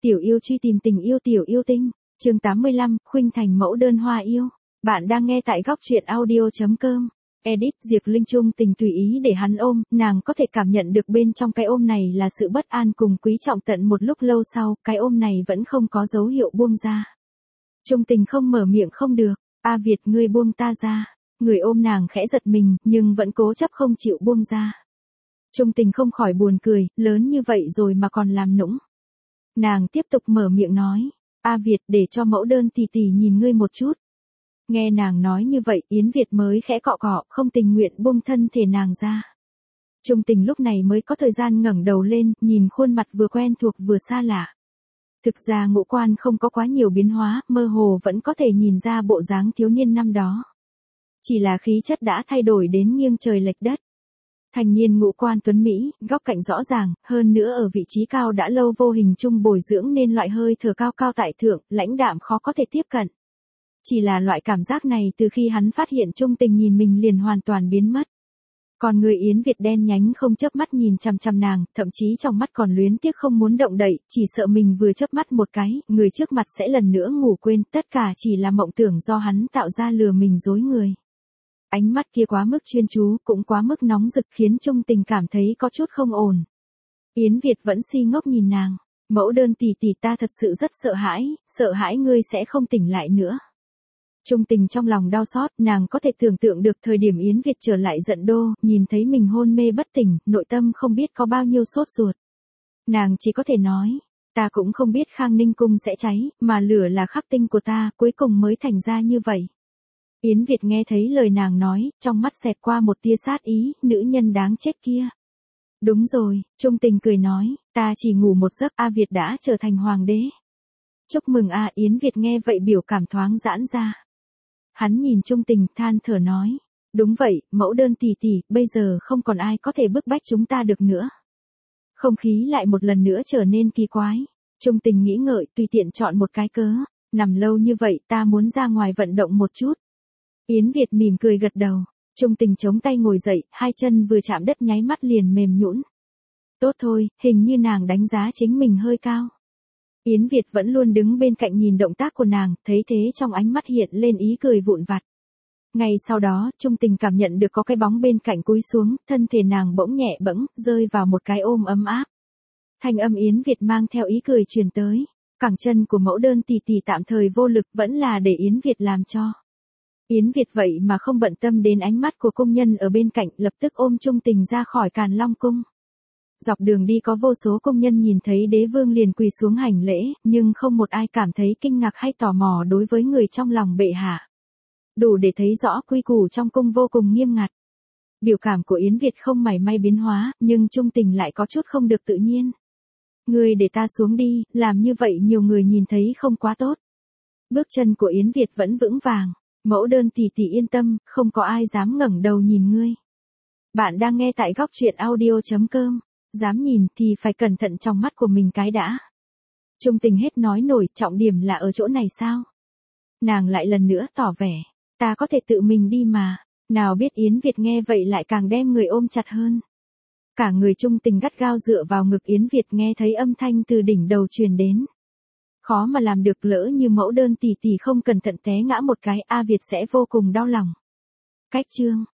Tiểu yêu truy tìm tình yêu tiểu yêu tinh, chương 85, Khuynh Thành mẫu đơn hoa yêu. Bạn đang nghe tại góc truyện audio.com. Edit Diệp Linh Trung tình tùy ý để hắn ôm, nàng có thể cảm nhận được bên trong cái ôm này là sự bất an cùng quý trọng tận một lúc lâu sau, cái ôm này vẫn không có dấu hiệu buông ra. Trung tình không mở miệng không được, A Việt ngươi buông ta ra, người ôm nàng khẽ giật mình, nhưng vẫn cố chấp không chịu buông ra. Trung tình không khỏi buồn cười, lớn như vậy rồi mà còn làm nũng. Nàng tiếp tục mở miệng nói, A Việt để cho mẫu đơn tỷ tỷ nhìn ngươi một chút. Nghe nàng nói như vậy, Yến Việt mới khẽ cọ cọ, không tình nguyện buông thân thể nàng ra. Trung tình lúc này mới có thời gian ngẩng đầu lên, nhìn khuôn mặt vừa quen thuộc vừa xa lạ. Thực ra ngũ quan không có quá nhiều biến hóa, mơ hồ vẫn có thể nhìn ra bộ dáng thiếu niên năm đó. Chỉ là khí chất đã thay đổi đến nghiêng trời lệch đất. Thành niên ngũ quan tuấn Mỹ, góc cạnh rõ ràng, hơn nữa ở vị trí cao đã lâu vô hình chung bồi dưỡng nên loại hơi thở cao cao tại thượng, lãnh đạm khó có thể tiếp cận. Chỉ là loại cảm giác này từ khi hắn phát hiện Trung tình nhìn mình liền hoàn toàn biến mất. Còn người Yến Việt đen nhánh không chớp mắt nhìn chằm chằm nàng, thậm chí trong mắt còn luyến tiếc không muốn động đậy, chỉ sợ mình vừa chớp mắt một cái, người trước mặt sẽ lần nữa ngủ quên, tất cả chỉ là mộng tưởng do hắn tạo ra lừa mình dối người. Ánh mắt kia quá mức chuyên chú, cũng quá mức nóng rực khiến Trung tình cảm thấy có chút không ổn. Yến Việt vẫn si ngốc nhìn nàng, mẫu đơn tỷ tỷ ta thật sự rất sợ hãi ngươi sẽ không tỉnh lại nữa. Trung tình trong lòng đau xót, nàng có thể tưởng tượng được thời điểm Yến Việt trở lại giận đô, nhìn thấy mình hôn mê bất tỉnh, nội tâm không biết có bao nhiêu sốt ruột. Nàng chỉ có thể nói, ta cũng không biết Khang Ninh cung sẽ cháy, mà lửa là khắc tinh của ta, cuối cùng mới thành ra như vậy. Yến Việt nghe thấy lời nàng nói, trong mắt xẹt qua một tia sát ý, nữ nhân đáng chết kia. Đúng rồi, Trung tình cười nói, ta chỉ ngủ một giấc, A Việt đã trở thành hoàng đế. Chúc mừng a. Yến Việt nghe vậy biểu cảm thoáng giãn ra. Hắn nhìn Trung tình than thở nói, đúng vậy, mẫu đơn tỷ tỷ, bây giờ không còn ai có thể bức bách chúng ta được nữa. Không khí lại một lần nữa trở nên kỳ quái. Trung tình nghĩ ngợi, tùy tiện chọn một cái cớ, nằm lâu như vậy ta muốn ra ngoài vận động một chút. Yến Việt mỉm cười gật đầu, Trung tình chống tay ngồi dậy, hai chân vừa chạm đất nháy mắt liền mềm nhũn. Tốt thôi, hình như nàng đánh giá chính mình hơi cao. Yến Việt vẫn luôn đứng bên cạnh nhìn động tác của nàng, thấy thế trong ánh mắt hiện lên ý cười vụn vặt. Ngay sau đó, Trung tình cảm nhận được có cái bóng bên cạnh cúi xuống, thân thể nàng bỗng nhẹ bẫng, rơi vào một cái ôm ấm áp. Thanh âm Yến Việt mang theo ý cười truyền tới, cẳng chân của mẫu đơn tỷ tỷ tạm thời vô lực vẫn là để Yến Việt làm cho. Yến Việt vậy mà không bận tâm đến ánh mắt của công nhân ở bên cạnh, lập tức ôm Trung tình ra khỏi Càn Long cung. Dọc đường đi có vô số công nhân nhìn thấy đế vương liền quỳ xuống hành lễ, nhưng không một ai cảm thấy kinh ngạc hay tò mò đối với người trong lòng bệ hạ. Đủ để thấy rõ quy củ trong cung vô cùng nghiêm ngặt. Biểu cảm của Yến Việt không mảy may biến hóa, nhưng Trung tình lại có chút không được tự nhiên. Ngươi để ta xuống đi, làm như vậy nhiều người nhìn thấy không quá tốt. Bước chân của Yến Việt vẫn vững vàng. Mẫu đơn tỷ tỷ yên tâm, không có ai dám ngẩng đầu nhìn ngươi. Bạn đang nghe tại góc truyện audio.com. Dám nhìn thì phải cẩn thận trong mắt của mình cái đã. Trung tình hết nói nổi, trọng điểm là ở chỗ này sao? Nàng lại lần nữa tỏ vẻ, ta có thể tự mình đi mà. Nào biết Yến Việt nghe vậy lại càng đem người ôm chặt hơn. Cả người Trung tình gắt gao dựa vào ngực Yến Việt, nghe thấy âm thanh từ đỉnh đầu truyền đến. Khó mà làm được, lỡ như mẫu đơn tỷ tỷ không cẩn thận té ngã một cái, A Việt sẽ vô cùng đau lòng. Cách chương